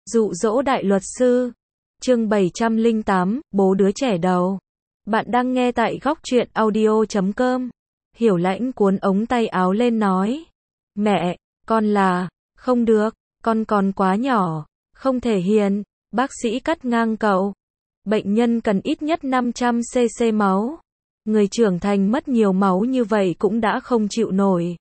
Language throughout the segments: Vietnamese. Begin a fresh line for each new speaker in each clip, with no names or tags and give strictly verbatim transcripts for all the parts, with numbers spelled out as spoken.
Dụ dỗ đại luật sư. Chương bảy trăm lẻ tám, bố đứa trẻ đầu. Bạn đang nghe tại góc truyện audio chấm com. Hiểu Lãnh cuốn ống tay áo lên nói. Mẹ, con là, không được, con còn quá nhỏ, không thể hiền. Bác sĩ cắt ngang cậu. Bệnh nhân cần ít nhất năm trăm xê-xê máu. Người trưởng thành mất nhiều máu như vậy cũng đã không chịu nổi.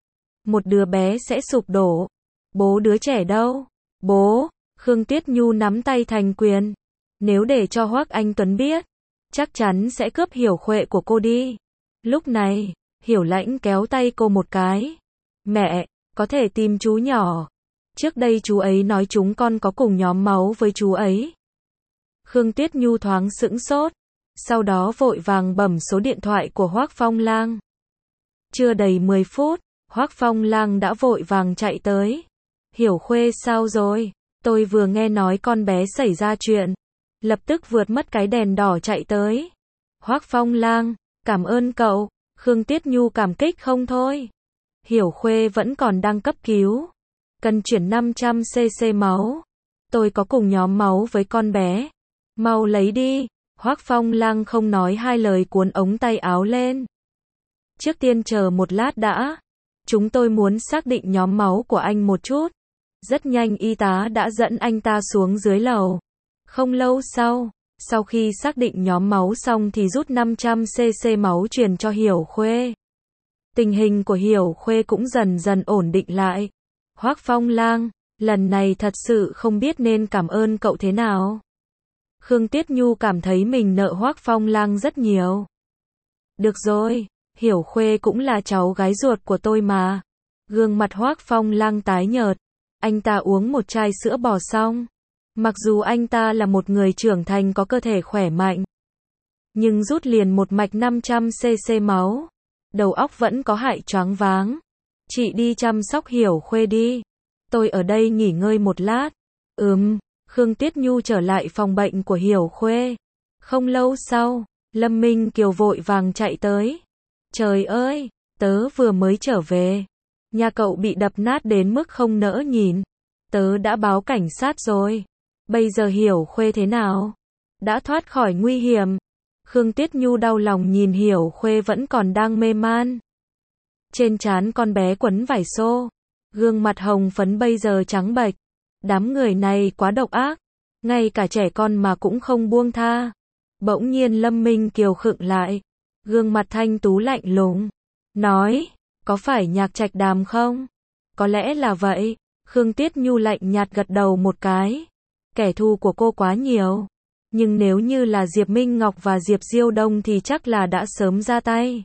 Một đứa bé sẽ sụp đổ. Bố đứa trẻ đâu? Bố, Khương Tuyết Nhu nắm tay thành quyền. Nếu để cho Hoắc Anh Tuấn biết, chắc chắn sẽ cướp Hiểu Khuệ của cô đi. Lúc này, Hiểu Lãnh kéo tay cô một cái. Mẹ, có thể tìm chú nhỏ. Trước đây chú ấy nói chúng con có cùng nhóm máu với chú ấy. Khương Tuyết Nhu thoáng sững sốt, sau đó vội vàng bấm số điện thoại của Hoắc Phong Lang. Chưa đầy mười phút, Hoắc Phong Lang đã vội vàng chạy tới. Hiểu Khuê sao rồi? Tôi vừa nghe nói con bé xảy ra chuyện. Lập tức vượt mất cái đèn đỏ chạy tới. Hoắc Phong Lang, cảm ơn cậu. Khương Tuyết Nhu cảm kích không thôi. Hiểu Khuê vẫn còn đang cấp cứu. Cần chuyển năm trăm xê-xê máu. Tôi có cùng nhóm máu với con bé. Mau lấy đi. Hoắc Phong Lang không nói hai lời cuốn ống tay áo lên. Trước tiên chờ một lát đã. Chúng tôi muốn xác định nhóm máu của anh một chút. Rất nhanh y tá đã dẫn anh ta xuống dưới lầu. Không lâu sau, sau khi xác định nhóm máu xong thì rút năm trăm xê-xê máu truyền cho Hiểu Khuê. Tình hình của Hiểu Khuê cũng dần dần ổn định lại. Hoắc Phong Lang, lần này thật sự không biết nên cảm ơn cậu thế nào. Khương Tuyết Nhu cảm thấy mình nợ Hoắc Phong Lang rất nhiều. Được rồi, Hiểu Khuê cũng là cháu gái ruột của tôi mà. Gương mặt Hoắc Phong Lang tái nhợt. Anh ta uống một chai sữa bò xong. Mặc dù anh ta là một người trưởng thành có cơ thể khỏe mạnh, nhưng rút liền một mạch năm trăm xê-xê máu. Đầu óc vẫn có hại choáng váng. Chị đi chăm sóc Hiểu Khuê đi. Tôi ở đây nghỉ ngơi một lát. Ừm, Khương Tuyết Nhu trở lại phòng bệnh của Hiểu Khuê. Không lâu sau, Lâm Minh Kiều vội vàng chạy tới. Trời ơi, tớ vừa mới trở về. Nhà cậu bị đập nát đến mức không nỡ nhìn. Tớ đã báo cảnh sát rồi. Bây giờ Hiểu Khuê thế nào? Đã thoát khỏi nguy hiểm. Khương Tuyết Nhu đau lòng nhìn Hiểu Khuê vẫn còn đang mê man. Trên trán con bé quấn vải xô. Gương mặt hồng phấn bây giờ trắng bệch. Đám người này quá độc ác. Ngay cả trẻ con mà cũng không buông tha. Bỗng nhiên Lâm Minh Kiều khựng lại. Gương mặt thanh tú lạnh lùng. Nói, có phải Nhạc Trạch Đàm không? Có lẽ là vậy. Khương Tuyết Nhu lạnh nhạt gật đầu một cái. Kẻ thù của cô quá nhiều. Nhưng nếu như là Diệp Minh Ngọc và Diệp Diêu Đông thì chắc là đã sớm ra tay.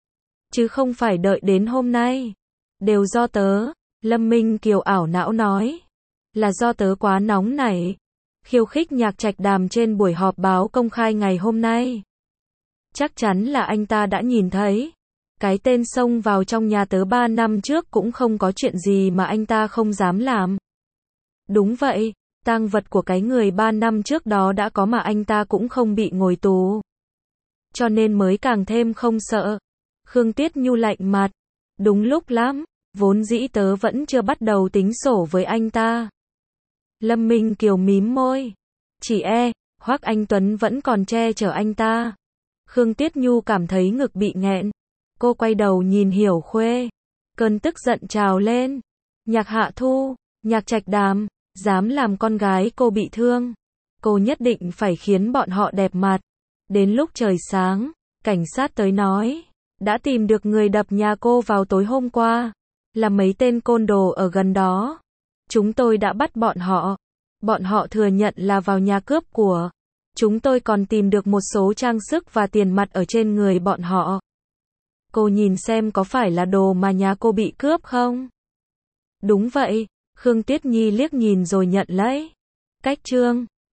Chứ không phải đợi đến hôm nay. Đều do tớ. Lâm Minh Kiều ảo não nói. Là do tớ quá nóng nảy. Khiêu khích Nhạc Trạch Đàm trên buổi họp báo công khai ngày hôm nay. Chắc chắn là anh ta đã nhìn thấy. Cái tên xông vào trong nhà tớ ba năm trước cũng không có chuyện gì mà anh ta không dám làm. Đúng vậy, tang vật của cái người ba năm trước đó đã có mà anh ta cũng không bị ngồi tù. Cho nên mới càng thêm không sợ. Khương Tuyết Nhu lạnh mặt. Đúng lúc lắm, vốn dĩ tớ vẫn chưa bắt đầu tính sổ với anh ta. Lâm Minh Kiều mím môi. Chỉ e, Hoắc Anh Tuấn vẫn còn che chở anh ta. Khương Tuyết Nhu cảm thấy ngực bị nghẹn. Cô quay đầu nhìn Hiểu Khuê. Cơn tức giận trào lên. Nhạc Hạ Thu, Nhạc Trạch Đàm, dám làm con gái cô bị thương. Cô nhất định phải khiến bọn họ đẹp mặt. Đến lúc trời sáng, cảnh sát tới nói. Đã tìm được người đập nhà cô vào tối hôm qua. Là mấy tên côn đồ ở gần đó. Chúng tôi đã bắt bọn họ. Bọn họ thừa nhận là vào nhà cướp của. Chúng tôi còn tìm được một số trang sức và tiền mặt ở trên người bọn họ. Cô nhìn xem có phải là đồ mà nhà cô bị cướp không? Đúng vậy. Khương Tuyết Nhi liếc nhìn rồi nhận lấy. Cách trương.